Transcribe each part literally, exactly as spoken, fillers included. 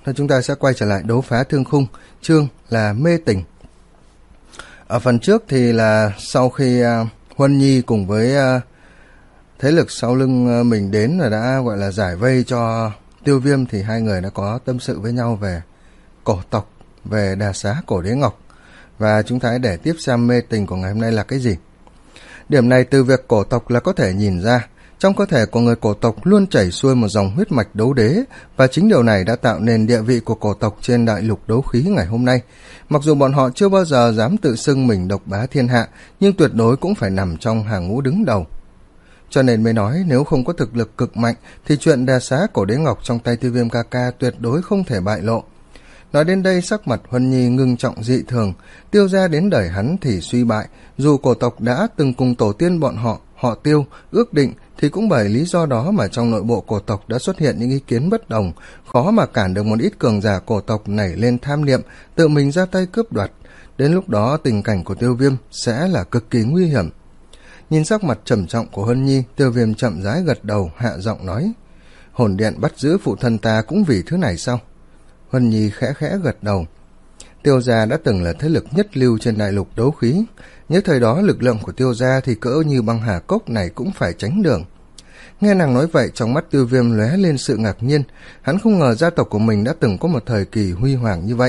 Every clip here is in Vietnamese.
nên chúng ta sẽ quay trở lại đấu phá thương khung, chương là mê tình. Ở phần trước thì là sau khi uh, Huân Nhi cùng với uh, thế lực sau lưng uh, mình đến và đã gọi là giải vây cho Tiêu Viêm, thì hai người đã có tâm sự với nhau về cổ tộc, về Đà Xá Cổ Đế Ngọc. Và chúng ta hãy để tiếp xem mê tình của ngày hôm nay là cái gì. Điểm này từ việc cổ tộc là có thể nhìn ra, trong cơ thể của người cổ tộc luôn chảy xuôi một dòng huyết mạch đấu đế, và chính điều này đã tạo nên địa vị của cổ tộc trên đại lục đấu khí ngày hôm nay. Mặc dù bọn họ chưa bao giờ dám tự xưng mình độc bá thiên hạ, nhưng tuyệt đối cũng phải nằm trong hàng ngũ đứng đầu. Cho nên mới nói nếu không có thực lực cực mạnh thì chuyện Đà Xá Cổ Đế Ngọc trong tay Tiêu Viêm ca ca tuyệt đối không thể bại lộ. Nói đến đây, sắc mặt Huân Nhi ngưng trọng dị thường. Tiêu gia đến đời hắn thì suy bại, dù cổ tộc đã từng cùng tổ tiên bọn họ, họ Tiêu, ước định, thì cũng bởi lý do đó mà trong nội bộ cổ tộc đã xuất hiện những ý kiến bất đồng, khó mà cản được một ít cường giả cổ tộc nảy lên tham niệm, tự mình ra tay cướp đoạt. Đến lúc đó tình cảnh của Tiêu Viêm sẽ là cực kỳ nguy hiểm. Nhìn sắc mặt trầm trọng của Huân Nhi, Tiêu Viêm chậm rãi gật đầu, hạ giọng nói: Hồn điện bắt giữ phụ thân ta cũng vì thứ này sao? Huân Nhi khẽ khẽ gật đầu. Tiêu gia đã từng là thế lực nhất lưu trên đại lục đấu khí, nhớ thời đó lực lượng của Tiêu gia thì cỡ như băng hà cốc này cũng phải tránh đường. Nghe nàng nói vậy, trong mắt Tiêu Viêm lóe lên sự ngạc nhiên, hắn không ngờ gia tộc của mình đã từng có một thời kỳ huy hoàng như vậy.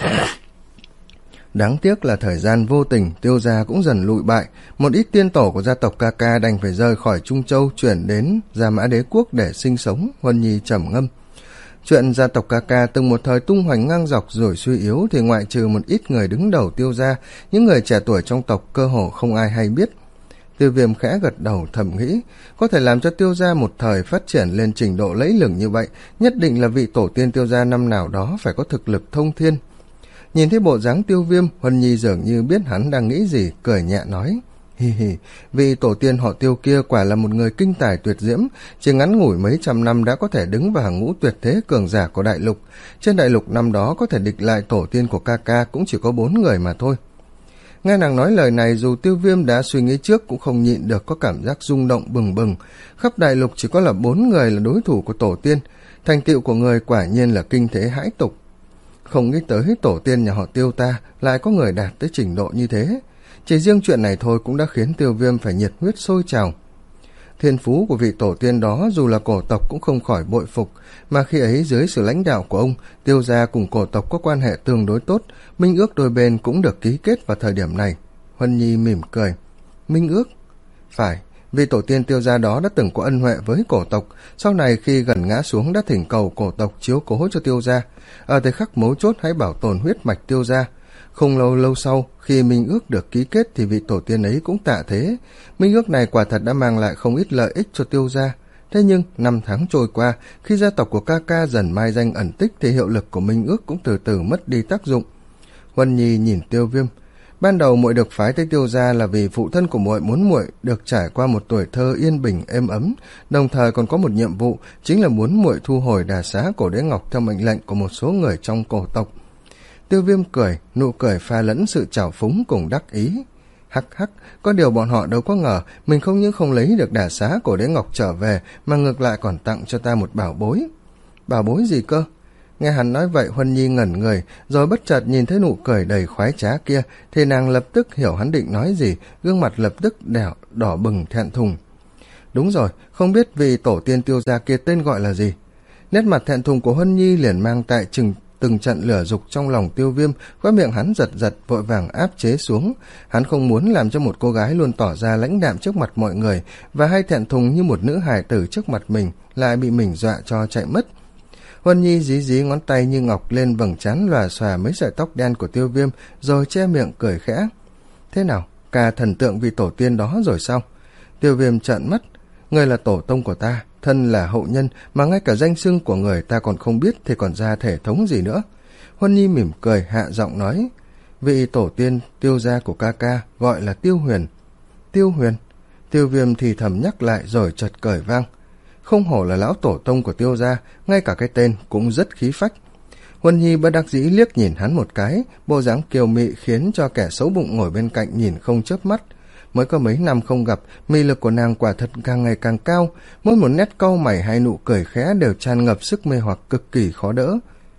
Đáng tiếc là thời gian vô tình, Tiêu gia cũng dần lụi bại, một ít tiên tổ của gia tộc ca ca đành phải rời khỏi Trung Châu chuyển đến Gia Mã Đế Quốc để sinh sống. Huân Nhi trầm ngâm. Chuyện gia tộc ca ca từng một thời tung hoành ngang dọc rồi suy yếu thì ngoại trừ một ít người đứng đầu Tiêu gia, những người trẻ tuổi trong tộc cơ hồ không ai hay biết. Tiêu Viêm khẽ gật đầu thầm nghĩ, có thể làm cho Tiêu gia một thời phát triển lên trình độ lẫy lừng như vậy, nhất định là vị tổ tiên Tiêu gia năm nào đó phải có thực lực thông thiên. Nhìn thấy bộ dáng Tiêu Viêm, Huân Nhi dường như biết hắn đang nghĩ gì, cười nhẹ nói: Hi hi, vị tổ tiên họ Tiêu kia quả là một người kinh tài tuyệt diễm, chỉ ngắn ngủi mấy trăm năm đã có thể đứng vào hàng ngũ tuyệt thế cường giả của đại lục. Trên đại lục năm đó có thể địch lại tổ tiên của ca ca cũng chỉ có bốn người mà thôi. Nghe nàng nói lời này, dù Tiêu Viêm đã suy nghĩ trước cũng không nhịn được có cảm giác rung động bừng bừng. Khắp đại lục chỉ có là bốn người là đối thủ của tổ tiên, thành tựu của người quả nhiên là kinh thế hãi tục. Không nghĩ tới tổ tiên nhà họ Tiêu ta lại có người đạt tới trình độ như thế. Chỉ riêng chuyện này thôi cũng đã khiến Tiêu Viêm phải nhiệt huyết sôi trào. Thiên phú của vị tổ tiên đó dù là cổ tộc cũng không khỏi bội phục, mà khi ấy dưới sự lãnh đạo của ông, Tiêu gia cùng cổ tộc có quan hệ tương đối tốt, minh ước đôi bên cũng được ký kết vào thời điểm này. Huân Nhi mỉm cười. Minh ước? Phải, vì tổ tiên Tiêu gia đó đã từng có ân huệ với cổ tộc, sau này khi gần ngã xuống đã thỉnh cầu cổ tộc chiếu cố cho Tiêu gia, ở thời khắc mấu chốt hãy bảo tồn huyết mạch Tiêu gia. Không lâu lâu sau, khi minh ước được ký kết thì vị tổ tiên ấy cũng tạ thế. Minh ước này quả thật đã mang lại không ít lợi ích cho Tiêu gia. Thế nhưng, năm tháng trôi qua, khi gia tộc của ca ca dần mai danh ẩn tích thì hiệu lực của minh ước cũng từ từ mất đi tác dụng. Huân Nhi nhìn Tiêu Viêm. Ban đầu muội được phái tới Tiêu gia là vì phụ thân của muội muốn muội được trải qua một tuổi thơ yên bình êm ấm, đồng thời còn có một nhiệm vụ, chính là muốn muội thu hồi Đà Xá Cổ Đế Ngọc theo mệnh lệnh của một số người trong cổ tộc. Tiêu Viêm cười, nụ cười pha lẫn sự trào phúng cùng đắc ý. Hắc hắc, có điều bọn họ đâu có ngờ mình không những không lấy được Đà Xá Cổ Đế Ngọc trở về, mà ngược lại còn tặng cho ta một bảo bối. Bảo bối gì cơ? Nghe hắn nói vậy, Huân Nhi ngẩn người, rồi bất chợt nhìn thấy nụ cười đầy khoái trá kia, thì nàng lập tức hiểu hắn định nói gì, gương mặt lập tức đỏ, đỏ bừng thẹn thùng. Đúng rồi, không biết vị tổ tiên Tiêu gia kia tên gọi là gì? Nét mặt thẹn thùng của Huân Nhi liền mang tại chừng từng trận lửa dục trong lòng Tiêu Viêm, khóe miệng hắn giật giật vội vàng áp chế xuống. Hắn không muốn làm cho một cô gái luôn tỏ ra lãnh đạm trước mặt mọi người và hay thẹn thùng như một nữ hài tử trước mặt mình lại bị mình dọa cho chạy mất. Huân Nhi dí dí ngón tay như ngọc lên vầng trán lòa xòa mấy sợi tóc đen của Tiêu Viêm, rồi che miệng cười khẽ. Thế nào, ca thần tượng vì tổ tiên đó rồi sao? Tiêu Viêm trợn mắt. Người là tổ tông của ta, thân là hậu nhân, mà ngay cả danh xưng của người ta còn không biết thì còn ra thể thống gì nữa. Huân Nhi mỉm cười hạ giọng nói, vị tổ tiên Tiêu gia của ca ca gọi là Tiêu Huyền. Tiêu Huyền? Tiêu Viêm thì thầm nhắc lại rồi chợt cười vang. Không hổ là lão tổ tông của Tiêu gia, ngay cả cái tên cũng rất khí phách. Huân Nhi bất đắc dĩ liếc nhìn hắn một cái, bộ dáng kiều mị khiến cho kẻ xấu bụng ngồi bên cạnh nhìn không chớp mắt. Mới có mấy năm không gặp, mị lực của nàng quả thật càng ngày càng cao, mỗi một nét cau mày hay nụ cười khẽ đều tràn ngập sức mê hoặc cực kỳ khó đỡ.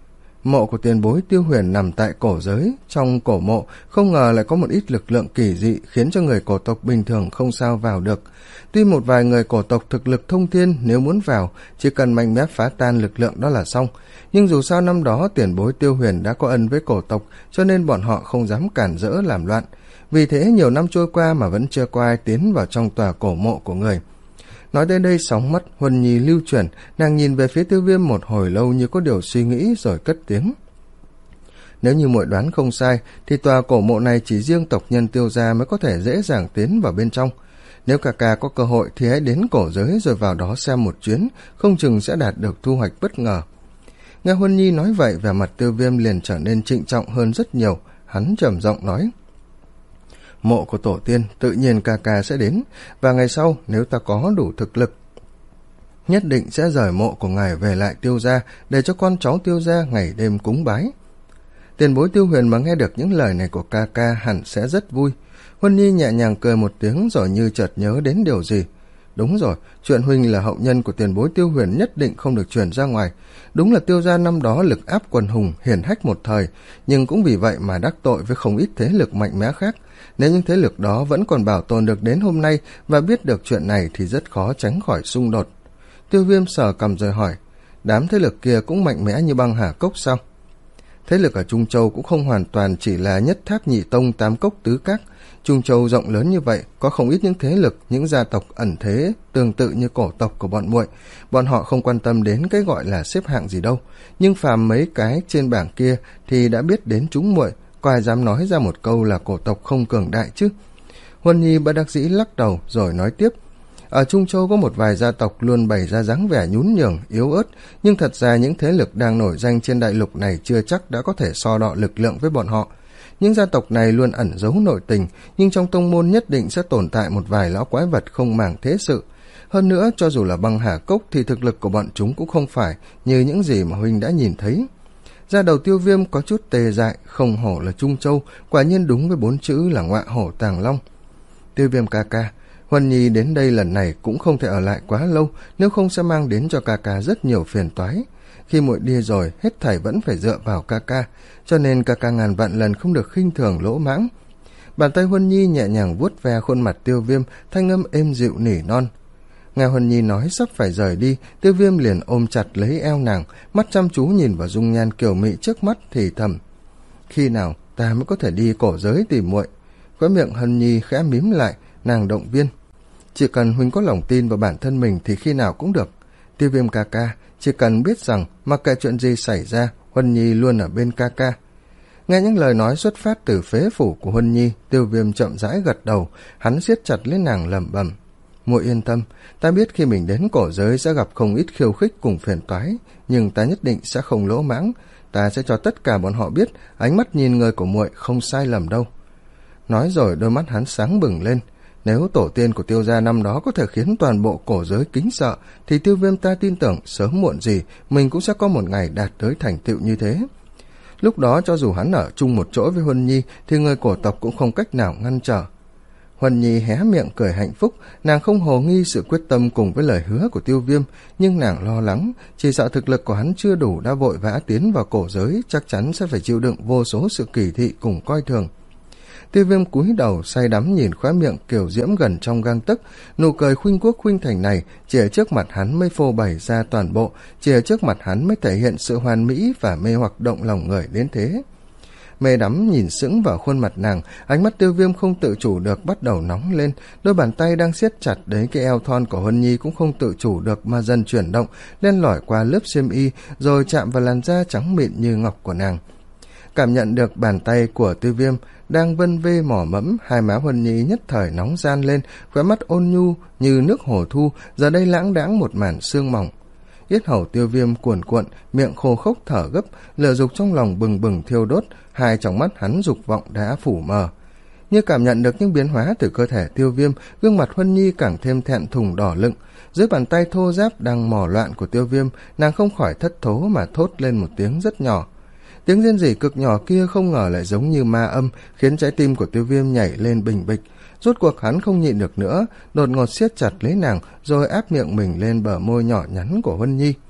Mộ của tiền bối Tiêu Huyền nằm tại cổ giới, trong cổ mộ không ngờ lại có một ít lực lượng kỳ dị khiến cho người cổ tộc bình thường không sao vào được. Tuy một vài người cổ tộc thực lực thông thiên nếu muốn vào chỉ cần mạnh mẽ phá tan lực lượng đó là xong, nhưng dù sao năm đó tiền bối Tiêu Huyền đã có ân với cổ tộc cho nên bọn họ không dám cản rỡ làm loạn. Vì thế nhiều năm trôi qua mà vẫn chưa có ai tiến vào trong tòa cổ mộ của người. Nói đến đây sóng mắt Huân Nhi lưu chuyển, nàng nhìn về phía Tiêu Viêm một hồi lâu như có điều suy nghĩ rồi cất tiếng. Nếu như muội đoán không sai thì tòa cổ mộ này chỉ riêng tộc nhân Tiêu gia mới có thể dễ dàng tiến vào bên trong. Nếu ca ca có cơ hội thì hãy đến cổ giới rồi vào đó xem một chuyến, không chừng sẽ đạt được thu hoạch bất ngờ. Nghe Huân Nhi nói vậy, vẻ mặt Tiêu Viêm liền trở nên trịnh trọng hơn rất nhiều. Hắn trầm giọng nói: Mộ của tổ tiên tự nhiên ca ca sẽ đến, và ngày sau nếu ta có đủ thực lực nhất định sẽ rời mộ của ngài về lại Tiêu gia để cho con cháu Tiêu gia ngày đêm cúng bái. Tiền bối Tiêu Huyền mà nghe được những lời này của ca ca hẳn sẽ rất vui. Huân Nhi nhẹ nhàng cười một tiếng rồi như chợt nhớ đến điều gì. Đúng rồi, chuyện huynh là hậu nhân của tiền bối Tiêu Huyền nhất định không được truyền ra ngoài. Đúng là Tiêu gia năm đó lực áp quần hùng hiển hách một thời, nhưng cũng vì vậy mà đắc tội với không ít thế lực mạnh mẽ khác. Nếu những thế lực đó vẫn còn bảo tồn được đến hôm nay và biết được chuyện này thì rất khó tránh khỏi xung đột. Tiêu Viêm sờ cằm rồi hỏi: Đám thế lực kia cũng mạnh mẽ như Băng Hà Cốc sao? Thế lực ở Trung Châu cũng không hoàn toàn chỉ là nhất tháp nhị tông tám cốc tứ các. Trung Châu rộng lớn như vậy, có không ít những thế lực, những gia tộc ẩn thế tương tự như cổ tộc của bọn muội. Bọn họ không quan tâm đến cái gọi là xếp hạng gì đâu, nhưng phàm mấy cái trên bảng kia thì đã biết đến chúng muội, có ai dám nói ra một câu là cổ tộc không cường đại chứ? Huân Nhi bất đắc dĩ lắc đầu rồi nói tiếp: Ở Trung Châu có một vài gia tộc luôn bày ra dáng vẻ nhún nhường, yếu ớt, nhưng thật ra những thế lực đang nổi danh trên đại lục này chưa chắc đã có thể so đọ lực lượng với bọn họ. Những gia tộc này luôn ẩn giấu nội tình, nhưng trong tông môn nhất định sẽ tồn tại một vài lão quái vật không màng thế sự. Hơn nữa, cho dù là Băng Hà Cốc thì thực lực của bọn chúng cũng không phải như những gì mà huynh đã nhìn thấy. Da đầu Tiêu Viêm có chút tê dại, không hổ là Trung Châu, quả nhiên đúng với bốn chữ là ngọa hổ tàng long. Tiêu Viêm ca ca, Huân Nhi đến đây lần này cũng không thể ở lại quá lâu, nếu không sẽ mang đến cho ca ca rất nhiều phiền toái. Khi muội đi rồi, hết thảy vẫn phải dựa vào ca ca, cho nên ca ca ngàn vạn lần không được khinh thường lỗ mãng. Bàn tay Huân Nhi nhẹ nhàng vuốt ve khuôn mặt Tiêu Viêm, thanh âm êm dịu nỉ non. Nghe Huân Nhi nói sắp phải rời đi, Tiêu Viêm liền ôm chặt lấy eo nàng, mắt chăm chú nhìn vào dung nhan kiều mị trước mắt thì thầm: Khi nào ta mới có thể đi cổ giới tìm muội? Khóe miệng Huân Nhi khẽ mím lại, nàng động viên: Chỉ cần huynh có lòng tin vào bản thân mình thì khi nào cũng được. Tiêu Viêm ca ca, chỉ cần biết rằng mặc kệ chuyện gì xảy ra, Huân Nhi luôn ở bên ca ca. Nghe những lời nói xuất phát từ phế phủ của Huân Nhi, Tiêu Viêm chậm rãi gật đầu, hắn siết chặt lấy nàng lẩm bẩm: Muội yên tâm, ta biết khi mình đến cổ giới sẽ gặp không ít khiêu khích cùng phiền toái, nhưng ta nhất định sẽ không lỗ mãng. Ta sẽ cho tất cả bọn họ biết ánh mắt nhìn người của muội không sai lầm đâu. Nói rồi đôi mắt hắn sáng bừng lên. Nếu tổ tiên của Tiêu gia năm đó có thể khiến toàn bộ cổ giới kính sợ, thì Tiêu Viêm ta tin tưởng sớm muộn gì mình cũng sẽ có một ngày đạt tới thành tựu như thế. Lúc đó cho dù hắn ở chung một chỗ với Huân Nhi thì người cổ tộc cũng không cách nào ngăn trở. Huân Nhi hé miệng cười hạnh phúc, nàng không hồ nghi sự quyết tâm cùng với lời hứa của Tiêu Viêm, nhưng nàng lo lắng, chỉ sợ thực lực của hắn chưa đủ đã vội vã tiến vào cổ giới, chắc chắn sẽ phải chịu đựng vô số sự kỳ thị cùng coi thường. Tiêu Viêm cúi đầu say đắm nhìn khóe miệng kiều diễm gần trong gang tấc, nụ cười khuynh quốc khuynh thành này chỉ ở trước mặt hắn mới phô bày ra toàn bộ, chỉ ở trước mặt hắn mới thể hiện sự hoàn mỹ và mê hoặc động lòng người đến thế. Mê đắm nhìn sững vào khuôn mặt nàng, ánh mắt Tiêu Viêm không tự chủ được bắt đầu nóng lên, đôi bàn tay đang siết chặt đấy cái eo thon của Huân Nhi cũng không tự chủ được mà dần chuyển động, len lỏi qua lớp xiêm y rồi chạm vào làn da trắng mịn như ngọc của nàng. Cảm nhận được bàn tay của Tiêu Viêm đang vân vê mỏ mẫm, hai má Huân Nhi nhất thời nóng ran lên, khóe mắt ôn nhu như nước hồ thu, giờ đây lãng đãng một màn sương mỏng. Yết hầu Tiêu Viêm cuồn cuộn, miệng khô khốc thở gấp, lửa dục trong lòng bừng bừng thiêu đốt, hai tròng mắt hắn dục vọng đã phủ mờ. Như cảm nhận được những biến hóa từ cơ thể Tiêu Viêm, gương mặt Huân Nhi càng thêm thẹn thùng đỏ lựng. Dưới bàn tay thô ráp đang mò loạn của Tiêu Viêm, nàng không khỏi thất thố mà thốt lên một tiếng rất nhỏ. Tiếng rên rỉ cực nhỏ kia không ngờ lại giống như ma âm, khiến trái tim của Tiêu Viêm nhảy lên bình bịch. Rốt cuộc hắn không nhịn được nữa, đột ngột siết chặt lấy nàng rồi áp miệng mình lên bờ môi nhỏ nhắn của Huân Nhi.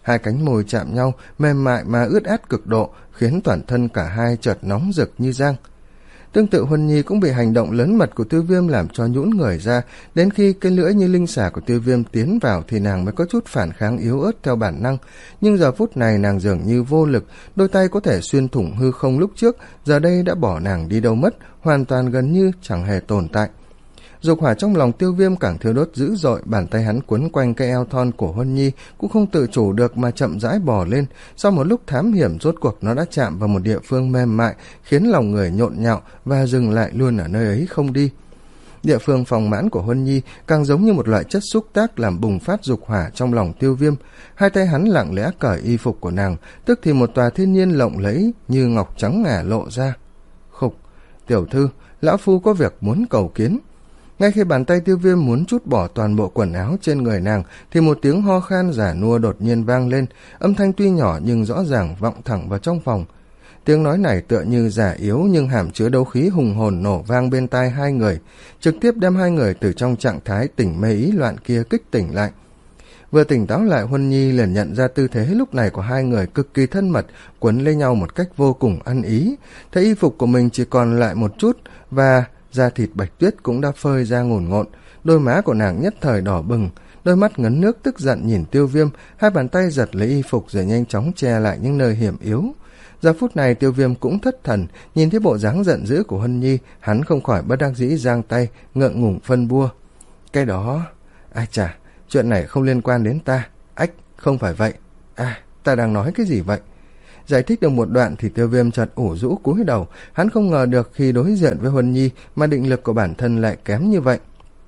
Hai cánh môi chạm nhau, mềm mại mà ướt át cực độ, khiến toàn thân cả hai chợt nóng rực như giang. Tương tự Huân Nhi cũng bị hành động lớn mật của Tiêu Viêm làm cho nhũn người ra, đến khi cái lưỡi như linh xà của Tiêu Viêm tiến vào thì nàng mới có chút phản kháng yếu ớt theo bản năng, nhưng giờ phút này nàng dường như vô lực, đôi tay có thể xuyên thủng hư không lúc trước, giờ đây đã bỏ nàng đi đâu mất, hoàn toàn gần như chẳng hề tồn tại. Dục hỏa trong lòng Tiêu Viêm càng thiêu đốt dữ dội, bàn tay hắn quấn quanh cái eo thon của Huân Nhi cũng không tự chủ được mà chậm rãi bò lên. Sau một lúc thám hiểm, rốt cuộc nó đã chạm vào một địa phương mềm mại, khiến lòng người nhộn nhạo và dừng lại luôn ở nơi ấy không đi. Địa phương phòng mãn của Huân Nhi càng giống như một loại chất xúc tác làm bùng phát dục hỏa trong lòng Tiêu Viêm. Hai tay hắn lặng lẽ cởi y phục của nàng, tức thì một tòa thiên nhiên lộng lẫy như ngọc trắng ngà lộ ra. Khục, tiểu thư, lão phu có việc muốn cầu kiến. Ngay khi bàn tay Tiêu Viêm muốn trút bỏ toàn bộ quần áo trên người nàng thì một tiếng ho khan giả nua đột nhiên vang lên, âm thanh tuy nhỏ nhưng rõ ràng vọng thẳng vào trong phòng. Tiếng nói này tựa như giả yếu nhưng hàm chứa đấu khí hùng hồn nổ vang bên tai hai người, trực tiếp đem hai người từ trong trạng thái tỉnh mê ý loạn kia kích tỉnh lại. Vừa tỉnh táo lại, Huân Nhi liền nhận ra tư thế lúc này của hai người cực kỳ thân mật, quấn lấy nhau một cách vô cùng ăn ý. Thấy y phục của mình chỉ còn lại một chút và da thịt bạch tuyết cũng đã phơi ra ngổn ngộn, đôi má của nàng nhất thời đỏ bừng, đôi mắt ngấn nước tức giận nhìn Tiêu Viêm, hai bàn tay giật lấy y phục rồi nhanh chóng che lại những nơi hiểm yếu. Giờ phút này Tiêu Viêm cũng thất thần, nhìn thấy bộ dáng giận dữ của Huân Nhi, hắn không khỏi bất đắc dĩ giang tay, ngượng ngùng phân bua. Cái đó... ai chà, chuyện này không liên quan đến ta. Ách, không phải vậy. À, ta đang nói cái gì vậy? Giải thích được một đoạn thì Tiêu Viêm chợt ủ rũ cúi đầu, hắn không ngờ được khi đối diện với Huân Nhi mà định lực của bản thân lại kém như vậy.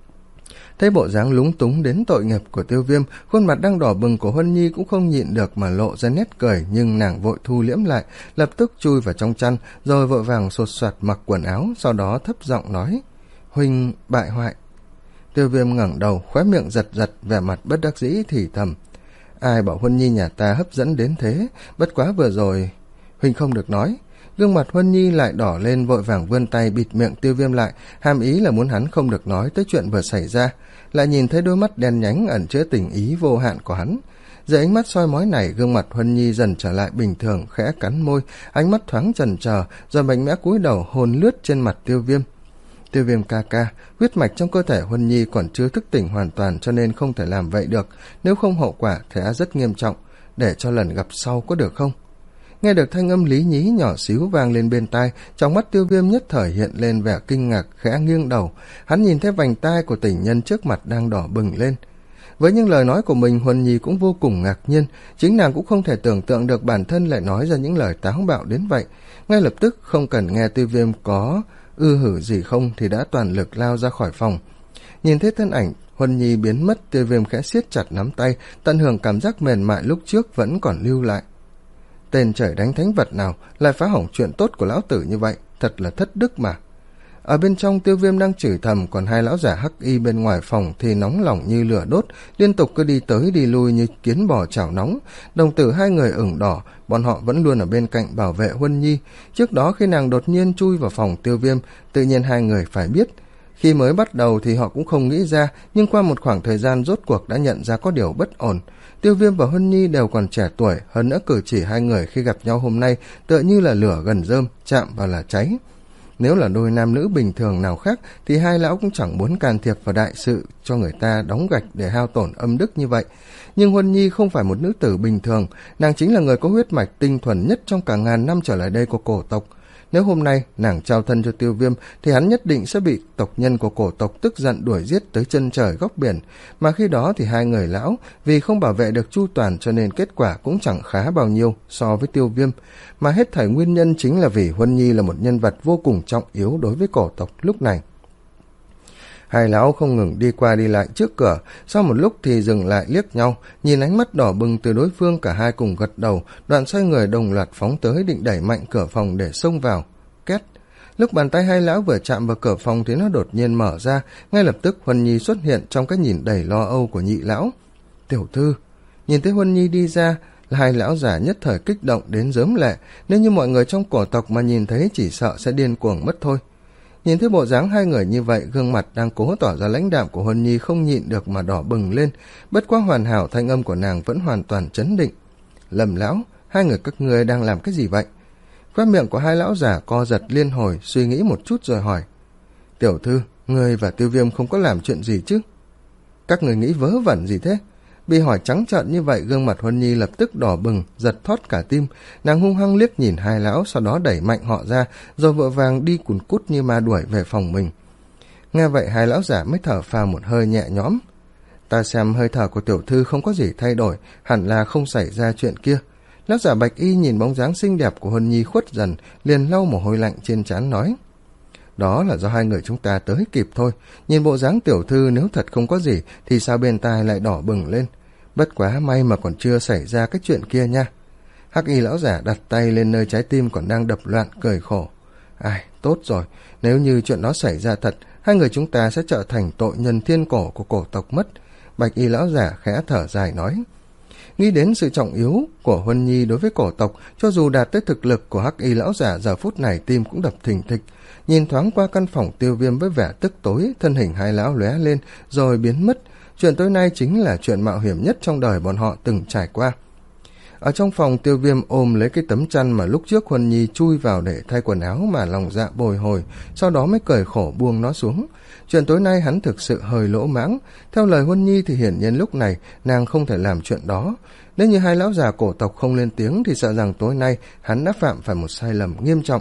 Thấy bộ dáng lúng túng đến tội nghiệp của Tiêu Viêm, khuôn mặt đang đỏ bừng của Huân Nhi cũng không nhịn được mà lộ ra nét cười, nhưng nàng vội thu liễm lại, lập tức chui vào trong chăn, rồi vội vàng sột soạt mặc quần áo, sau đó thấp giọng nói: Huynh bại hoại. Tiêu Viêm ngẩng đầu, khóe miệng giật giật, vẻ mặt bất đắc dĩ thì thầm: ai bảo Huân Nhi nhà ta hấp dẫn đến thế, bất quá vừa rồi... Huynh không được nói. Gương mặt Huân Nhi lại đỏ lên, vội vàng vươn tay bịt miệng Tiêu Viêm lại, hàm ý là muốn hắn không được nói tới chuyện vừa xảy ra. Lại nhìn thấy đôi mắt đen nhánh ẩn chứa tình ý vô hạn của hắn. Dưới ánh mắt soi mói này, gương mặt Huân Nhi dần trở lại bình thường, khẽ cắn môi, ánh mắt thoáng chần chờ, rồi mạnh mẽ cúi đầu hôn lướt trên mặt Tiêu Viêm. Tiêu Viêm ca ca, huyết mạch trong cơ thể Huân Nhi còn chưa thức tỉnh hoàn toàn, cho nên không thể làm vậy được, nếu không hậu quả sẽ rất nghiêm trọng, để cho lần gặp sau có được không? Nghe được thanh âm lý nhí nhỏ xíu vang lên bên tai, trong mắt Tiêu Viêm nhất thời hiện lên vẻ kinh ngạc, khẽ nghiêng đầu. Hắn nhìn thấy vành tai của tình nhân trước mặt đang đỏ bừng lên. Với những lời nói của mình, Huân Nhi cũng vô cùng ngạc nhiên, chính nàng cũng không thể tưởng tượng được bản thân lại nói ra những lời táo bạo đến vậy. Ngay lập tức, không cần nghe Tiêu Viêm có ư hử gì không thì đã toàn lực lao ra khỏi phòng. Nhìn thấy thân ảnh Huân Nhi biến mất, Tiêu Viêm khẽ siết chặt nắm tay, tận hưởng cảm giác mềm mại lúc trước vẫn còn lưu lại. Tên trời đánh thánh vật nào lại phá hỏng chuyện tốt của lão tử như vậy, thật là thất đức mà. Ở bên trong, Tiêu Viêm đang chửi thầm, còn hai lão giả hắc y bên ngoài phòng thì nóng lòng như lửa đốt, liên tục cứ đi tới đi lui như kiến bò chảo nóng. Đồng tử hai người ửng đỏ, bọn họ vẫn luôn ở bên cạnh bảo vệ Huân Nhi. Trước đó khi nàng đột nhiên chui vào phòng Tiêu Viêm, tự nhiên hai người phải biết. Khi mới bắt đầu thì họ cũng không nghĩ ra, nhưng qua một khoảng thời gian rốt cuộc đã nhận ra có điều bất ổn. Tiêu Viêm và Huân Nhi đều còn trẻ tuổi, hơn nữa cử chỉ hai người khi gặp nhau hôm nay tựa như là lửa gần rơm, chạm vào là cháy. Nếu là đôi nam nữ bình thường nào khác thì hai lão cũng chẳng muốn can thiệp vào đại sự cho người ta đóng gạch để hao tổn âm đức như vậy. Nhưng Huân Nhi không phải một nữ tử bình thường, nàng chính là người có huyết mạch tinh thuần nhất trong cả ngàn năm trở lại đây của cổ tộc. Nếu hôm nay nàng trao thân cho Tiêu Viêm thì hắn nhất định sẽ bị tộc nhân của cổ tộc tức giận đuổi giết tới chân trời góc biển, mà khi đó thì hai người lão vì không bảo vệ được chu toàn cho nên kết quả cũng chẳng khá bao nhiêu so với Tiêu Viêm, mà hết thảy nguyên nhân chính là vì Huân Nhi là một nhân vật vô cùng trọng yếu đối với cổ tộc lúc này. Hai lão không ngừng đi qua đi lại trước cửa, sau một lúc thì dừng lại liếc nhau, nhìn ánh mắt đỏ bừng từ đối phương, cả hai cùng gật đầu, đoạn xoay người đồng loạt phóng tới định đẩy mạnh cửa phòng để xông vào. Két! Lúc bàn tay hai lão vừa chạm vào cửa phòng thì nó đột nhiên mở ra, ngay lập tức Huân Nhi xuất hiện trong cái nhìn đầy lo âu của nhị lão. Tiểu thư! Nhìn thấy Huân Nhi đi ra, hai lão già nhất thời kích động đến rớm lệ, nếu như mọi người trong cổ tộc mà nhìn thấy chỉ sợ sẽ điên cuồng mất thôi. Nhìn thấy bộ dáng hai người như vậy, gương mặt đang cố tỏ ra lãnh đạm của Huân Nhi không nhịn được mà đỏ bừng lên, bất quá hoàn hảo thanh âm của nàng vẫn hoàn toàn chấn định. Lâm lão, hai người các ngươi đang làm cái gì vậy? Khóe miệng của hai lão giả co giật liên hồi, suy nghĩ một chút rồi hỏi. Tiểu thư, ngươi và Tiêu Viêm không có làm chuyện gì chứ? Các người nghĩ vớ vẩn gì thế? Bị hỏi trắng trợn như vậy, gương mặt Huân Nhi lập tức đỏ bừng, giật thót cả tim. Nàng hung hăng liếc nhìn hai lão, sau đó đẩy mạnh họ ra, rồi vội vàng đi cùn cút như ma đuổi về phòng mình. Nghe vậy hai lão giả mới thở phào một hơi nhẹ nhõm. Ta xem hơi thở của tiểu thư không có gì thay đổi, hẳn là không xảy ra chuyện kia. Lão giả Bạch Y nhìn bóng dáng xinh đẹp của Huân Nhi khuất dần, liền lau mồ hôi lạnh trên trán nói. Đó là do hai người chúng ta tới kịp thôi. Nhìn bộ dáng tiểu thư nếu thật không có gì thì sao bên tai lại đỏ bừng lên. Bất quá may mà còn chưa xảy ra cái chuyện kia nha. Hắc Y lão giả đặt tay lên nơi trái tim còn đang đập loạn, cười khổ. Ai, tốt rồi, nếu như chuyện đó xảy ra thật, hai người chúng ta sẽ trở thành tội nhân thiên cổ của cổ tộc mất. Bạch Y lão giả khẽ thở dài nói. Nghĩ đến sự trọng yếu của Huân Nhi đối với cổ tộc, cho dù đạt tới thực lực của Hắc Y lão giả, giờ phút này tim cũng đập thình thịch. Nhìn thoáng qua căn phòng Tiêu Viêm với vẻ tức tối, thân hình hai lão lóe lên rồi biến mất. Chuyện tối nay chính là chuyện mạo hiểm nhất trong đời bọn họ từng trải qua. Ở trong phòng, Tiêu Viêm ôm lấy cái tấm chăn mà lúc trước Huân Nhi chui vào để thay quần áo mà lòng dạ bồi hồi, sau đó mới cười khổ buông nó xuống. Chuyện tối nay hắn thực sự hơi lỗ mãng. Theo lời Huân Nhi thì hiển nhiên lúc này nàng không thể làm chuyện đó. Nếu như hai lão già cổ tộc không lên tiếng thì sợ rằng tối nay hắn đã phạm phải một sai lầm nghiêm trọng.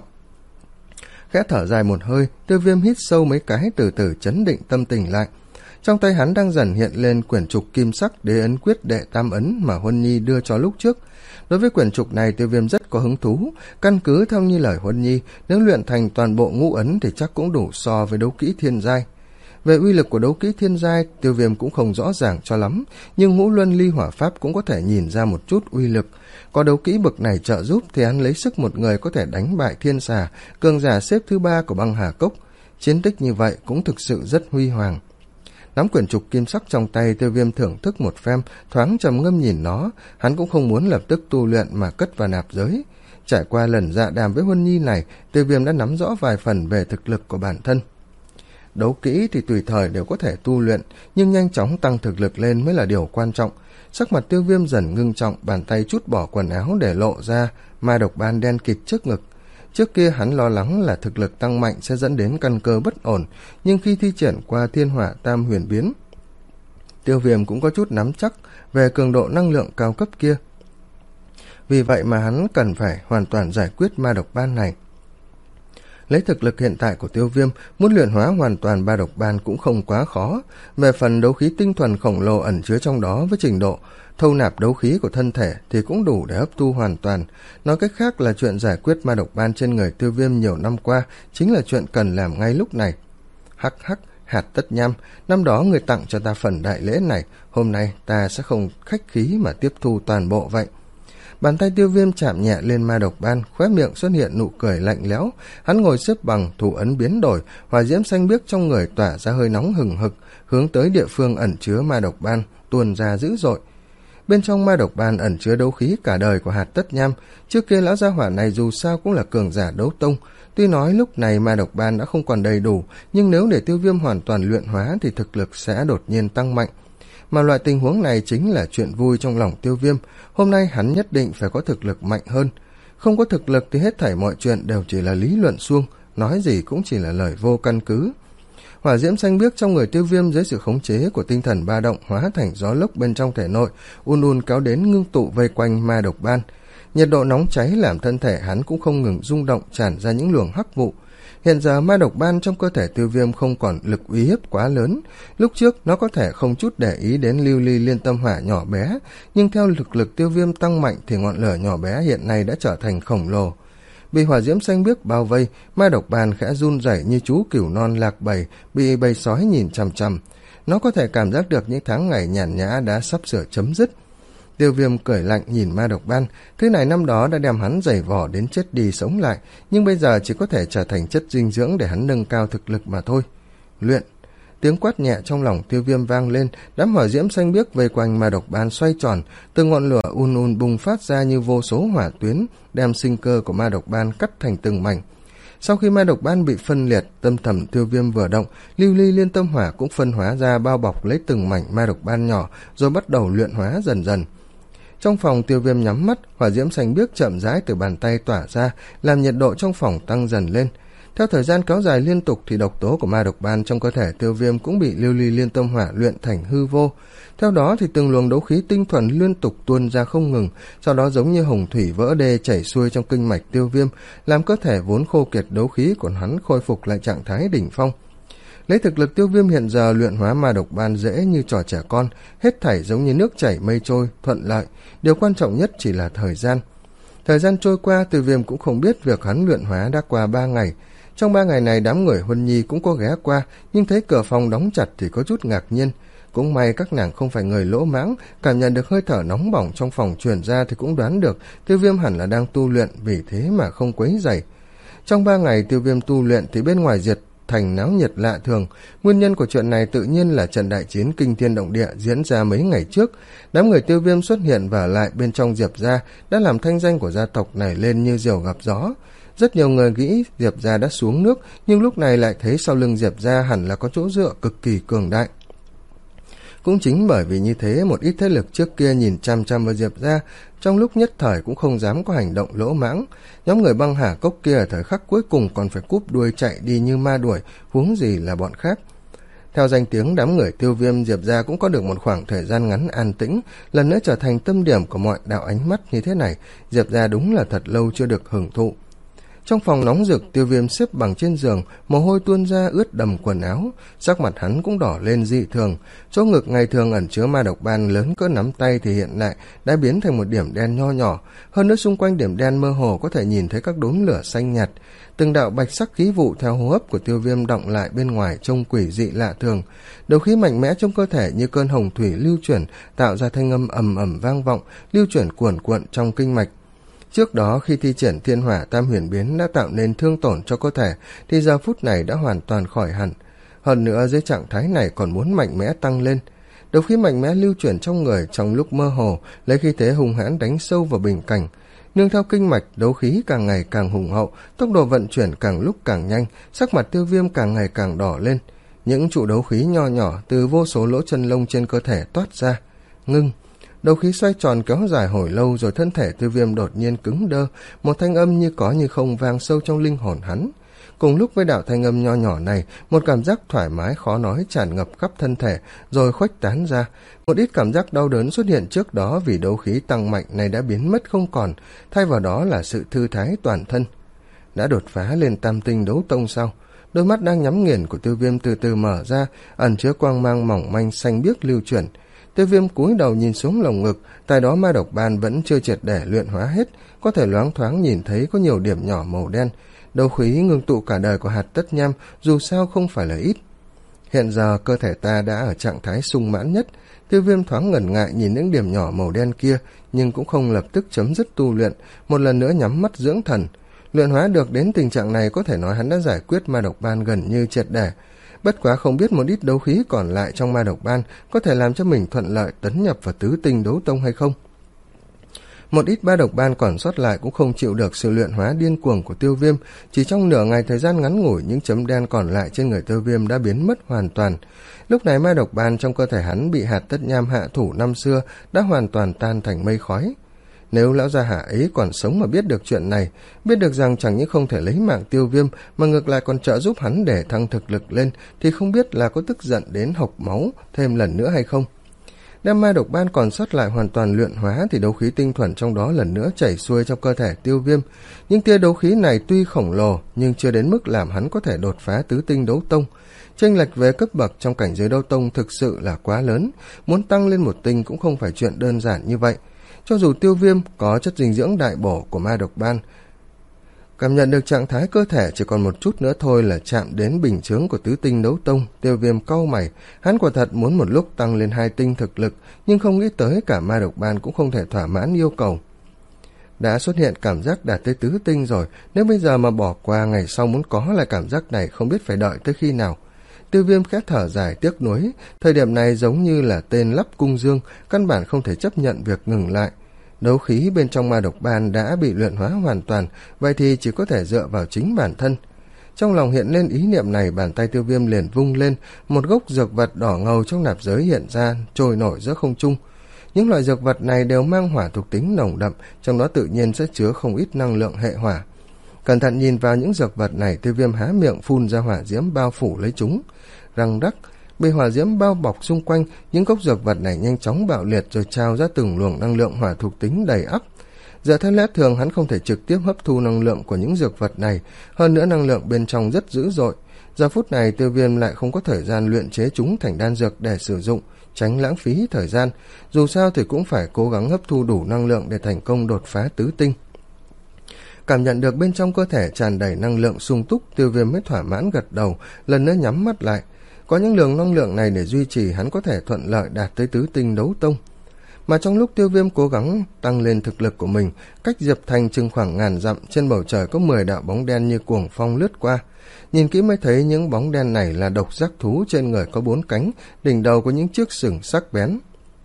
Khẽ thở dài một hơi, Tiêu Viêm hít sâu mấy cái, từ từ chấn định tâm tình lại. Trong tay hắn đang dần hiện lên quyển trục kim sắc đế ấn quyết đệ tam ấn mà Huân Nhi đưa cho lúc trước. Đối với quyển trục này, Tiêu Viêm rất có hứng thú. Căn cứ theo như lời Huân Nhi, nếu luyện thành toàn bộ ngũ ấn thì chắc cũng đủ so với đấu kỹ thiên giai. Về uy lực của đấu kỹ thiên giai, Tiêu Viêm cũng không rõ ràng cho lắm, nhưng ngũ luân ly hỏa pháp cũng có thể nhìn ra một chút uy lực. Có đấu kỹ bậc này trợ giúp thì hắn lấy sức một người có thể đánh bại thiên xà, cường giả xếp thứ ba của băng hà cốc. Chiến tích như vậy cũng thực sự rất huy hoàng. Nắm quyển trục kim sắc trong tay, Tiêu Viêm thưởng thức một phen, thoáng trầm ngâm nhìn nó. Hắn cũng không muốn lập tức tu luyện mà cất vào nạp giới. Trải qua lần dạ đàm với Huân Nhi này, Tiêu Viêm đã nắm rõ vài phần về thực lực của bản thân. Đấu kỹ thì tùy thời đều có thể tu luyện, nhưng nhanh chóng tăng thực lực lên mới là điều quan trọng. Sắc mặt Tiêu Viêm dần ngưng trọng, bàn tay trút bỏ quần áo để lộ ra ma độc ban đen kịt trước ngực. Trước kia hắn lo lắng là thực lực tăng mạnh sẽ dẫn đến căn cơ bất ổn, nhưng khi thi triển qua thiên hỏa tam huyền biến, Tiêu Viêm cũng có chút nắm chắc về cường độ năng lượng cao cấp kia. Vì vậy mà hắn cần phải hoàn toàn giải quyết ma độc ban này. Lấy thực lực hiện tại của Tiêu Viêm, muốn luyện hóa hoàn toàn ba độc ban cũng không quá khó. Về phần đấu khí tinh thuần khổng lồ ẩn chứa trong đó với trình độ thâu nạp đấu khí của thân thể thì cũng đủ để hấp thu hoàn toàn. Nói cách khác là chuyện giải quyết ma độc ban trên người Tiêu Viêm nhiều năm qua chính là chuyện cần làm ngay lúc này. Hắc hắc, hạt tất nham, năm đó người tặng cho ta phần đại lễ này, hôm nay ta sẽ không khách khí mà tiếp thu toàn bộ vậy. Bàn tay Tiêu Viêm chạm nhẹ lên ma độc ban, khóe miệng xuất hiện nụ cười lạnh lẽo. Hắn ngồi xếp bằng, thủ ấn biến đổi, hỏa diễm xanh biếc trong người tỏa ra hơi nóng hừng hực, hướng tới địa phương ẩn chứa ma độc ban tuôn ra dữ dội. Bên trong ma độc ban ẩn chứa đấu khí cả đời của hạt tất nham. Trước kia lão gia hỏa này dù sao cũng là cường giả đấu tông. Tuy nói lúc này ma độc ban đã không còn đầy đủ, nhưng nếu để Tiêu Viêm hoàn toàn luyện hóa thì thực lực sẽ đột nhiên tăng mạnh. Mà loại tình huống này chính là chuyện vui trong lòng Tiêu Viêm. Hôm nay hắn nhất định phải có thực lực mạnh hơn. Không có thực lực thì hết thảy mọi chuyện đều chỉ là lý luận suông, nói gì cũng chỉ là lời vô căn cứ. Hỏa diễm xanh biếc trong người Tiêu Viêm dưới sự khống chế của tinh thần ba động hóa thành gió lốc bên trong thể nội, un un kéo đến ngưng tụ vây quanh ma độc ban. Nhiệt độ nóng cháy làm thân thể hắn cũng không ngừng rung động, tràn ra những luồng hắc vụ. Hiện giờ ma độc ban trong cơ thể Tiêu Viêm không còn lực uy hiếp quá lớn. Lúc trước nó có thể không chút để ý đến lưu ly liên tâm hỏa nhỏ bé, nhưng theo lực lực Tiêu Viêm tăng mạnh thì ngọn lửa nhỏ bé hiện nay đã trở thành khổng lồ. Bị hỏa diễm xanh biếc bao vây, ma độc ban khẽ run rẩy như chú cừu non lạc bầy bị bầy sói nhìn chằm chằm. Nó có thể cảm giác được những tháng ngày nhàn nhã đã sắp sửa chấm dứt. Tiêu Viêm cười lạnh nhìn ma độc ban, thứ này năm đó đã đem hắn giày vò đến chết đi sống lại, nhưng bây giờ chỉ có thể trở thành chất dinh dưỡng để hắn nâng cao thực lực mà thôi. Luyện. Tiếng quát nhẹ trong lòng Tiêu Viêm vang lên, đám hỏa diễm xanh biếc vây quanh ma độc ban xoay tròn, từ ngọn lửa un un bùng phát ra như vô số hỏa tuyến, đem sinh cơ của ma độc ban cắt thành từng mảnh. Sau khi ma độc ban bị phân liệt, tâm thầm Tiêu Viêm vừa động, lưu ly liên tâm hỏa cũng phân hóa ra bao bọc lấy từng mảnh ma độc ban nhỏ, rồi bắt đầu luyện hóa dần dần. Trong phòng, Tiêu Viêm nhắm mắt, hỏa diễm xanh biếc chậm rãi từ bàn tay tỏa ra, làm nhiệt độ trong phòng tăng dần lên. Theo thời gian kéo dài liên tục thì độc tố của ma độc ban trong cơ thể Tiêu Viêm cũng bị lưu ly liên tâm hỏa luyện thành hư vô. Theo đó thì từng luồng đấu khí tinh thuần liên tục tuôn ra không ngừng, sau đó giống như hồng thủy vỡ đê chảy xuôi trong kinh mạch Tiêu Viêm, làm cơ thể vốn khô kiệt đấu khí của hắn khôi phục lại trạng thái đỉnh phong. Lấy thực lực Tiêu Viêm hiện giờ, luyện hóa ma độc ban dễ như trò trẻ con, hết thảy giống như nước chảy mây trôi, thuận lợi, điều quan trọng nhất chỉ là thời gian. Thời gian trôi qua, Tiêu Viêm cũng không biết việc hắn luyện hóa đã qua ba ngày. Trong ba ngày này, đám người Huân Nhi cũng có ghé qua, nhưng thấy cửa phòng đóng chặt thì có chút ngạc nhiên. Cũng may các nàng không phải người lỗ mãng, cảm nhận được hơi thở nóng bỏng trong phòng truyền ra thì cũng đoán được Tiêu Viêm hẳn là đang tu luyện, vì thế mà không quấy rầy. Trong ba ngày Tiêu Viêm tu luyện thì bên ngoài Diệt Thành náo nhiệt lạ thường. Nguyên nhân của chuyện này tự nhiên là trận đại chiến kinh thiên động địa diễn ra mấy ngày trước. Đám người Tiêu Viêm xuất hiện và lại bên trong Diệp gia đã làm thanh danh của gia tộc này lên như diều gặp gió. Rất nhiều người nghĩ Diệp gia đã xuống nước, nhưng lúc này lại thấy sau lưng Diệp gia hẳn là có chỗ dựa cực kỳ cường đại. Cũng chính bởi vì như thế, một ít thế lực trước kia nhìn chăm chăm vào Diệp gia, trong lúc nhất thời cũng không dám có hành động lỗ mãng. Nhóm người băng hà cốc kia ở thời khắc cuối cùng còn phải cúp đuôi chạy đi như ma đuổi, huống gì là bọn khác. Theo danh tiếng, đám người Tiêu Viêm, Diệp gia cũng có được một khoảng thời gian ngắn an tĩnh, lần nữa trở thành tâm điểm của mọi đạo ánh mắt như thế này. Diệp gia đúng là thật lâu chưa được hưởng thụ. Trong phòng nóng rực, Tiêu Viêm xếp bằng trên giường, mồ hôi tuôn ra ướt đầm quần áo, sắc mặt hắn cũng đỏ lên dị thường. Chỗ ngực ngày thường ẩn chứa ma độc ban lớn cỡ nắm tay thì hiện lại đã biến thành một điểm đen nho nhỏ, hơn nữa xung quanh điểm đen mơ hồ có thể nhìn thấy các đốm lửa xanh nhạt. Từng đạo bạch sắc khí vụ theo hô hấp của Tiêu Viêm đọng lại bên ngoài trông quỷ dị lạ thường. Đấu khí mạnh mẽ trong cơ thể như cơn hồng thủy lưu chuyển, tạo ra thanh âm ầm ầm vang vọng, lưu chuyển cuồn cuộn trong kinh mạch. Trước đó khi thi triển thiên hỏa tam huyền biến đã tạo nên thương tổn cho cơ thể, thì giờ phút này đã hoàn toàn khỏi hẳn. Hơn nữa dưới trạng thái này còn muốn mạnh mẽ tăng lên. Đấu khí mạnh mẽ lưu chuyển trong người trong lúc mơ hồ, lấy khí thế hùng hãn đánh sâu vào bình cảnh. Nương theo kinh mạch, đấu khí càng ngày càng hùng hậu, tốc độ vận chuyển càng lúc càng nhanh, sắc mặt Tiêu Viêm càng ngày càng đỏ lên. Những trụ đấu khí nho nhỏ từ vô số lỗ chân lông trên cơ thể toát ra. Ngưng. Đấu khí xoay tròn kéo dài hồi lâu rồi thân thể Tiêu Viêm đột nhiên cứng đơ, một thanh âm như có như không vang sâu trong linh hồn hắn. Cùng lúc với đạo thanh âm nho nhỏ này, một cảm giác thoải mái khó nói tràn ngập khắp thân thể rồi khuếch tán ra. Một ít cảm giác đau đớn xuất hiện trước đó vì đấu khí tăng mạnh này đã biến mất không còn, thay vào đó là sự thư thái toàn thân. Đã đột phá lên tam tinh đấu tông sao? Đôi mắt đang nhắm nghiền của Tiêu Viêm từ từ mở ra, ẩn chứa quang mang mỏng manh xanh biếc lưu chuyển. Tiêu Viêm cúi đầu nhìn xuống lồng ngực, tại đó ma độc ban vẫn chưa triệt để luyện hóa hết, có thể loáng thoáng nhìn thấy có nhiều điểm nhỏ màu đen. Đấu khí ngưng tụ cả đời của hạt tất nham dù sao không phải là ít. Hiện giờ cơ thể ta đã ở trạng thái sung mãn nhất. Tiêu Viêm thoáng ngần ngại nhìn những điểm nhỏ màu đen kia, nhưng cũng không lập tức chấm dứt tu luyện, một lần nữa nhắm mắt dưỡng thần. Luyện hóa được đến tình trạng này có thể nói hắn đã giải quyết ma độc ban gần như triệt để. Bất quá không biết một ít đấu khí còn lại trong ma độc ban có thể làm cho mình thuận lợi tấn nhập vào tứ tinh đấu tông hay không. Một ít ma độc ban còn sót lại cũng không chịu được sự luyện hóa điên cuồng của Tiêu Viêm, chỉ trong nửa ngày thời gian ngắn ngủi những chấm đen còn lại trên người Tiêu Viêm đã biến mất hoàn toàn. Lúc này ma độc ban trong cơ thể hắn bị hạt tất nham hạ thủ năm xưa đã hoàn toàn tan thành mây khói. Nếu lão gia hạ ấy còn sống mà biết được chuyện này, biết được rằng chẳng những không thể lấy mạng Tiêu Viêm mà ngược lại còn trợ giúp hắn để thăng thực lực lên, thì không biết là có tức giận đến hộc máu thêm lần nữa hay không. Đem ma độc ban còn sót lại hoàn toàn luyện hóa thì đấu khí tinh thuần trong đó lần nữa chảy xuôi trong cơ thể Tiêu Viêm. Những tia đấu khí này tuy khổng lồ nhưng chưa đến mức làm hắn có thể đột phá tứ tinh đấu tông. Chênh lệch về cấp bậc trong cảnh giới đấu tông thực sự là quá lớn, muốn tăng lên một tinh cũng không phải chuyện đơn giản như vậy. Cho dù Tiêu Viêm có chất dinh dưỡng đại bổ của ma độc ban, cảm nhận được trạng thái cơ thể chỉ còn một chút nữa thôi là chạm đến bình chướng của tứ tinh đấu tông. Tiêu Viêm cau mày, hắn quả thật muốn một lúc tăng lên hai tinh thực lực, nhưng không nghĩ tới cả ma độc ban cũng không thể thỏa mãn yêu cầu. Đã xuất hiện cảm giác đạt tới tứ tinh rồi, nếu bây giờ mà bỏ qua ngày sau muốn có lại cảm giác này không biết phải đợi tới khi nào. Tiêu Viêm khẽ thở dài tiếc nuối, thời điểm này giống như là tên lắp cung dương, căn bản không thể chấp nhận việc ngừng lại. Đấu khí bên trong ma độc ban đã bị luyện hóa hoàn toàn, vậy thì chỉ có thể dựa vào chính bản thân. Trong lòng hiện lên ý niệm này, bàn tay Tiêu Viêm liền vung lên, một gốc dược vật đỏ ngầu trong nạp giới hiện ra, trôi nổi giữa không trung. Những loại dược vật này đều mang hỏa thuộc tính nồng đậm, trong đó tự nhiên sẽ chứa không ít năng lượng hệ hỏa. Cẩn thận nhìn vào những dược vật này, Tiêu Viêm há miệng phun ra hỏa diễm bao phủ lấy chúng. Răng rắc, bị hỏa diễm bao bọc xung quanh, những cốc dược vật này nhanh chóng bạo liệt rồi trao ra từng luồng năng lượng hỏa thuộc tính đầy ắp. Dựa theo lẽ thường, hắn không thể trực tiếp hấp thu năng lượng của những dược vật này, hơn nữa năng lượng bên trong rất dữ dội. Giờ phút này Tiêu Viêm lại không có thời gian luyện chế chúng thành đan dược để sử dụng, tránh lãng phí thời gian, dù sao thì cũng phải cố gắng hấp thu đủ năng lượng để thành công đột phá tứ tinh. Cảm nhận được bên trong cơ thể tràn đầy năng lượng sung túc, Tiêu Viêm mới thỏa mãn gật đầu, lần nữa nhắm mắt lại. Có những lượng năng lượng này để duy trì, hắn có thể thuận lợi đạt tới tứ tinh đấu tông. Mà trong lúc Tiêu Viêm cố gắng tăng lên thực lực của mình, cách Diệp Thành chừng khoảng ngàn dặm, trên bầu trời có mười đạo bóng đen như cuồng phong lướt qua. Nhìn kỹ mới thấy những bóng đen này là độc giác thú, trên người có bốn cánh, đỉnh đầu có những chiếc sừng sắc bén.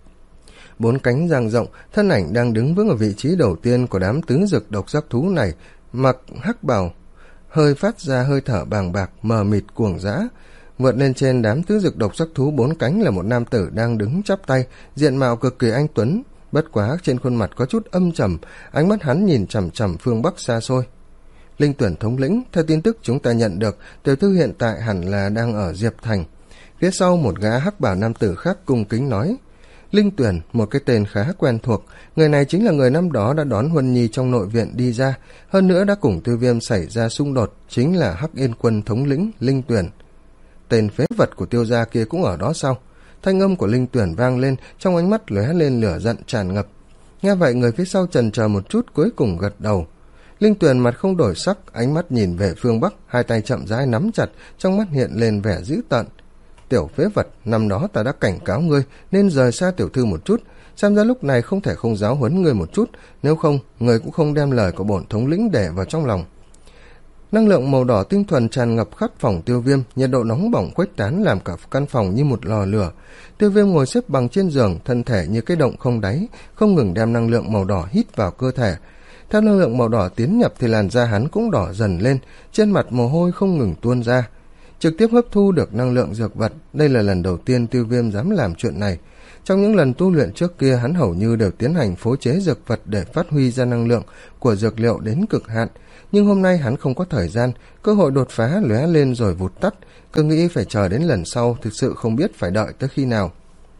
Bốn cánh dang rộng, thân ảnh đang đứng vững ở vị trí đầu tiên của đám tứ dực độc giác thú này, mặc hắc bào, hơi phát ra hơi thở bàng bạc, mờ mịt cuồng dã. Vượt lên trên đám tứ dực độc giác thú bốn cánh là một nam tử đang đứng chắp tay, diện mạo cực kỳ anh tuấn, bất quá trên khuôn mặt có chút âm trầm, ánh mắt hắn nhìn chằm chằm phương Bắc xa xôi. Linh Tuyển thống lĩnh, theo tin tức chúng ta nhận được, tiểu thư hiện tại hẳn là đang ở Diệp Thành. Phía sau một gã hắc bảo nam tử khác cung kính nói. Linh Tuyển, một cái tên khá quen thuộc, người này chính là người năm đó đã đón Huân Nhi trong nội viện đi ra, hơn nữa đã cùng Tiêu Viêm xảy ra xung đột, chính là Hắc Yên Quân thống lĩnh Linh Tuyển. Tên phế vật của Tiêu gia kia cũng ở đó sao? Thanh âm của Linh Tuyển vang lên, trong ánh mắt lóe lên lửa giận tràn ngập. Nghe vậy người phía sau chần chờ một chút, cuối cùng gật đầu. Linh Tuyển mặt không đổi sắc, ánh mắt nhìn về phương Bắc, hai tay chậm rãi nắm chặt, trong mắt hiện lên vẻ dữ tợn. Tiểu phế vật, năm đó ta đã cảnh cáo ngươi nên rời xa tiểu thư một chút, xem ra lúc này không thể không giáo huấn ngươi một chút, nếu không ngươi cũng không đem lời của bổn thống lĩnh để vào trong lòng. Năng lượng màu đỏ tinh thuần tràn ngập khắp phòng Tiêu Viêm, nhiệt độ nóng bỏng khuếch tán làm cả căn phòng như một lò lửa. Tiêu Viêm ngồi xếp bằng trên giường, thân thể như cái động không đáy, không ngừng đem năng lượng màu đỏ hít vào cơ thể. Theo năng lượng màu đỏ tiến nhập thì làn da hắn cũng đỏ dần lên, trên mặt mồ hôi không ngừng tuôn ra. Trực tiếp hấp thu được năng lượng dược vật, đây là lần đầu tiên Tiêu Viêm dám làm chuyện này. Trong những lần tu luyện trước kia, hắn hầu như đều tiến hành phối chế dược vật để phát huy ra năng lượng của dược liệu đến cực hạn. Nhưng hôm nay hắn không có thời gian, cơ hội đột phá lóe lên rồi vụt tắt, cứ nghĩ phải chờ đến lần sau, thực sự không biết phải đợi tới khi nào.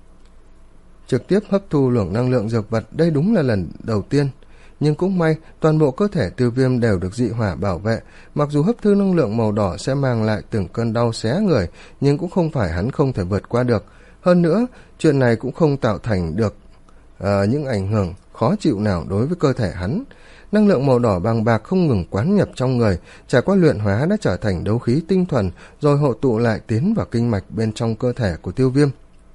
Trực tiếp hấp thu lượng năng lượng dược vật, đây đúng là lần đầu tiên. Nhưng cũng may, toàn bộ cơ thể Tiêu Viêm đều được dị hỏa bảo vệ, mặc dù hấp thu năng lượng màu đỏ sẽ mang lại từng cơn đau xé người, nhưng cũng không phải hắn không thể vượt qua được. Hơn nữa, chuyện này cũng không tạo thành được uh, những ảnh hưởng khó chịu nào đối với cơ thể hắn. Năng lượng màu đỏ bằng bạc không ngừng quán nhập trong người, trải qua luyện hóa đã trở thành đấu khí tinh thuần, rồi hộ tụ lại tiến vào kinh mạch bên trong cơ thể của Tiêu Viêm.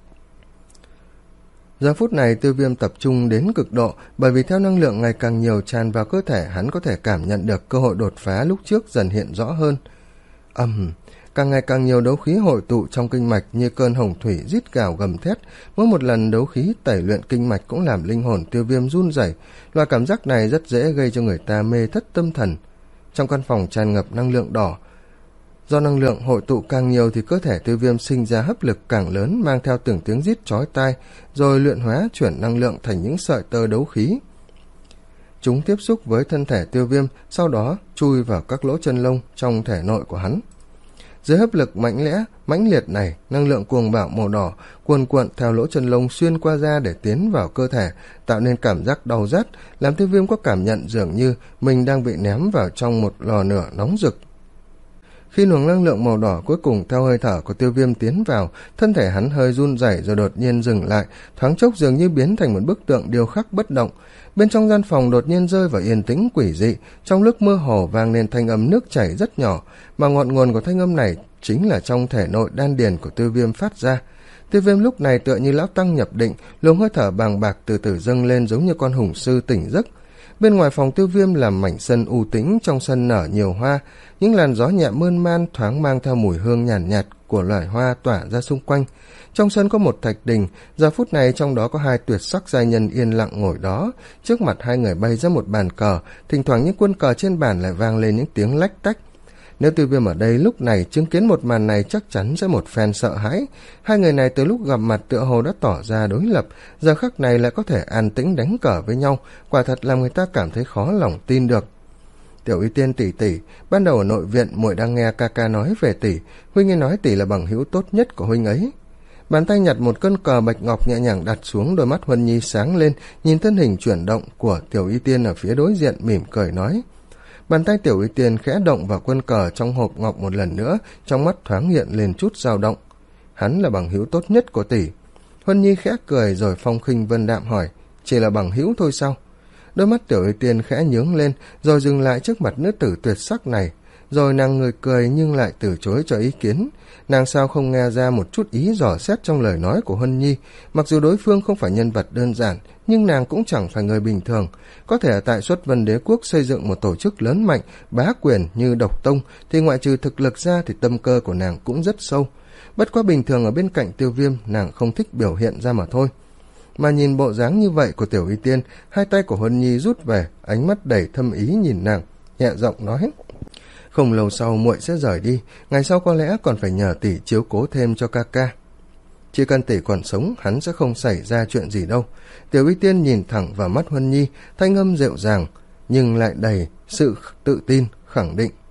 Giờ phút này Tiêu Viêm tập trung đến cực độ, bởi vì theo năng lượng ngày càng nhiều tràn vào cơ thể, hắn có thể cảm nhận được cơ hội đột phá lúc trước dần hiện rõ hơn. Ầm, um, càng ngày càng nhiều đấu khí hội tụ trong kinh mạch như cơn hồng thủy rít gào gầm thét, mỗi một lần đấu khí tẩy luyện kinh mạch cũng làm linh hồn Tiêu Viêm run rẩy. Loại cảm giác này rất dễ gây cho người ta mê thất tâm thần. Trong căn phòng tràn ngập năng lượng đỏ, do năng lượng hội tụ càng nhiều thì cơ thể Tiêu Viêm sinh ra hấp lực càng lớn, mang theo từng tiếng rít chói tai, rồi luyện hóa chuyển năng lượng thành những sợi tơ đấu khí. Chúng tiếp xúc với thân thể Tiêu Viêm, sau đó chui vào các lỗ chân lông trong thể nội của hắn. Dưới hấp lực mạnh lẽ, mãnh liệt này, năng lượng cuồng bạo màu đỏ cuồn cuộn theo lỗ chân lông xuyên qua da để tiến vào cơ thể, tạo nên cảm giác đau rát, làm Tiêu Viêm có cảm nhận dường như mình đang bị ném vào trong một lò lửa nóng rực. Khi luồng năng lượng màu đỏ cuối cùng theo hơi thở của Tiêu Viêm tiến vào, thân thể hắn hơi run rẩy rồi đột nhiên dừng lại, thoáng chốc dường như biến thành một bức tượng điêu khắc bất động. Bên trong gian phòng đột nhiên rơi vào yên tĩnh quỷ dị, trong lúc mơ hồ vang lên thanh âm nước chảy rất nhỏ, mà ngọn nguồn của thanh âm này chính là trong thể nội đan điền của Tiêu Viêm phát ra. Tiêu Viêm lúc này tựa như lão tăng nhập định, luồng hơi thở bàng bạc từ từ dâng lên giống như con hùng sư tỉnh giấc. Bên ngoài phòng Tiêu Viêm là mảnh sân u tĩnh, trong sân nở nhiều hoa, những làn gió nhẹ mơn man thoáng mang theo mùi hương nhàn nhạt, nhạt của loài hoa tỏa ra xung quanh. Trong sân có một thạch đình, giờ phút này trong đó có hai tuyệt sắc giai nhân yên lặng ngồi đó, trước mặt hai người bay ra một bàn cờ, thỉnh thoảng những quân cờ trên bàn lại vang lên những tiếng lách tách. Nếu Tiêu Viêm ở đây lúc này chứng kiến một màn này chắc chắn sẽ một phen sợ hãi. Hai người này từ lúc gặp mặt tựa hồ đã tỏ ra đối lập, giờ khắc này lại có thể an tĩnh đánh cờ với nhau, quả thật làm người ta cảm thấy khó lòng tin được. Tiểu Y Tiên tỷ tỷ, ban đầu ở nội viện muội đang nghe ca ca nói về tỷ, huynh ấy nói tỷ là bằng hữu tốt nhất của huynh ấy. Bàn tay nhặt một cân cờ bạch ngọc nhẹ nhàng đặt xuống, đôi mắt Huân Nhi sáng lên, nhìn thân hình chuyển động của Tiểu Y Tiên ở phía đối diện, mỉm cười nói. Bàn tay Tiểu Y Tiên khẽ động vào quân cờ trong hộp ngọc một lần nữa, trong mắt thoáng hiện lên chút dao động. Hắn là bằng hữu tốt nhất của tỷ. Huân Nhi khẽ cười rồi phong khinh vân đạm hỏi, chỉ là bằng hữu thôi sao? Đôi mắt Tiểu Y Tiên khẽ nhướng lên, rồi dừng lại trước mặt nữ tử tuyệt sắc này. Rồi nàng người cười nhưng lại từ chối cho ý kiến. Nàng sao không nghe ra một chút ý dò xét trong lời nói của Huân Nhi. Mặc dù đối phương không phải nhân vật đơn giản, nhưng nàng cũng chẳng phải người bình thường. Có thể ở tại Xuất Vân Đế Quốc xây dựng một tổ chức lớn mạnh, bá quyền như Độc Tông, thì ngoại trừ thực lực ra thì tâm cơ của nàng cũng rất sâu. Bất quá bình thường ở bên cạnh Tiêu Viêm, nàng không thích biểu hiện ra mà thôi. Mà nhìn bộ dáng như vậy của Tiểu Y Tiên, hai tay của Huân Nhi rút về, ánh mắt đầy thâm ý nhìn nàng, nhẹ giọng nói. Không lâu sau muội sẽ rời đi, ngày sau có lẽ còn phải nhờ tỷ chiếu cố thêm cho ca ca. Chỉ cần tỷ còn sống, hắn sẽ không xảy ra chuyện gì đâu. Tiểu Y Tiên nhìn thẳng vào mắt Huân Nhi, thanh âm dịu dàng, nhưng lại đầy sự tự tin, khẳng định.